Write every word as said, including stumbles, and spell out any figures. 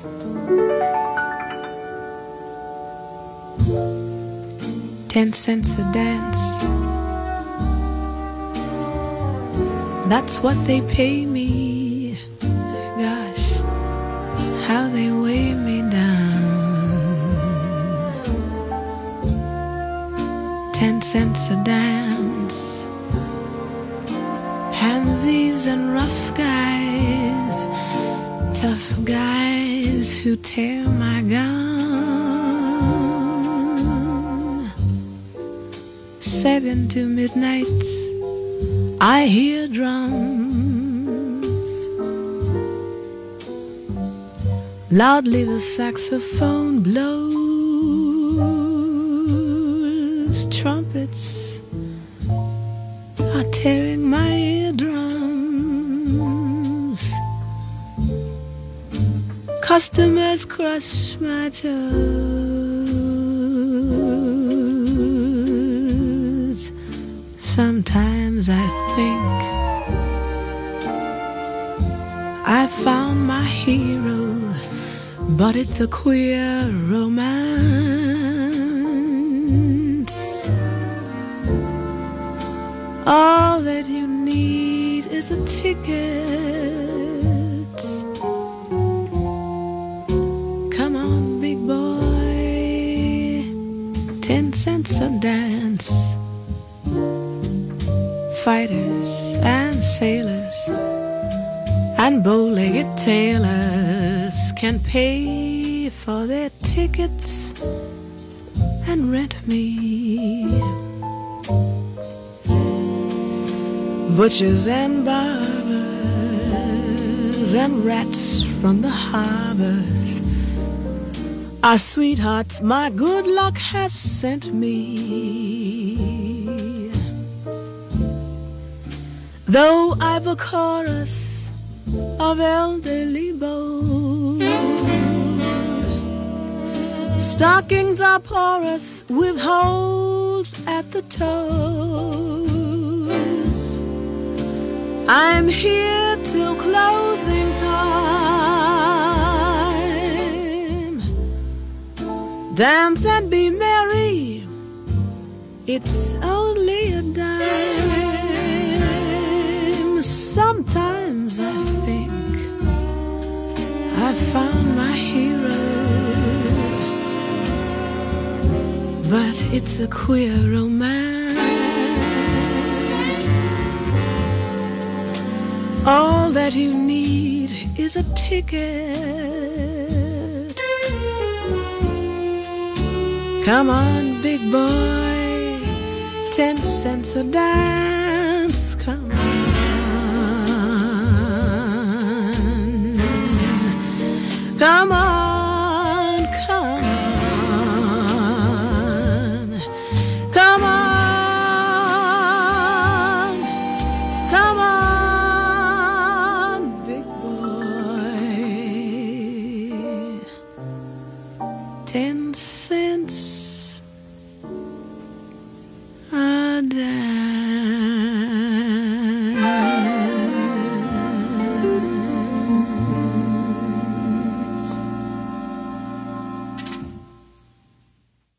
Ten cents a dance, that's what they pay me. Gosh, how they weigh me down. Ten cents a dance, pansies and rough guys, tough guys who tear my gown. Seven to midnight, I hear drums. Loudly the saxophone blows. Trumpets are tearing my eardrums. Customers crush my toes. Sometimes I think I found my hero, but it's a queer romance. All that you need is a ticket. Come on, big boy, ten cents a dance. Fighters and sailors and bow-legged tailors can pay for their tickets and rent me. Butchers and barbers and rats from the harbors are sweethearts my good luck has sent me. Though I've a chorus of elderly beaux, stockings are porous with holes at the toes. I'm here till closing time. Dance and be merry, it's only a dime. Sometimes I think I found my hero, but it's a queer romance. All that you need is a ticket. Come on, big boy, ten cents a dance. Come on. Come on, come on, come on, come on, big boy. Ten cents a dance.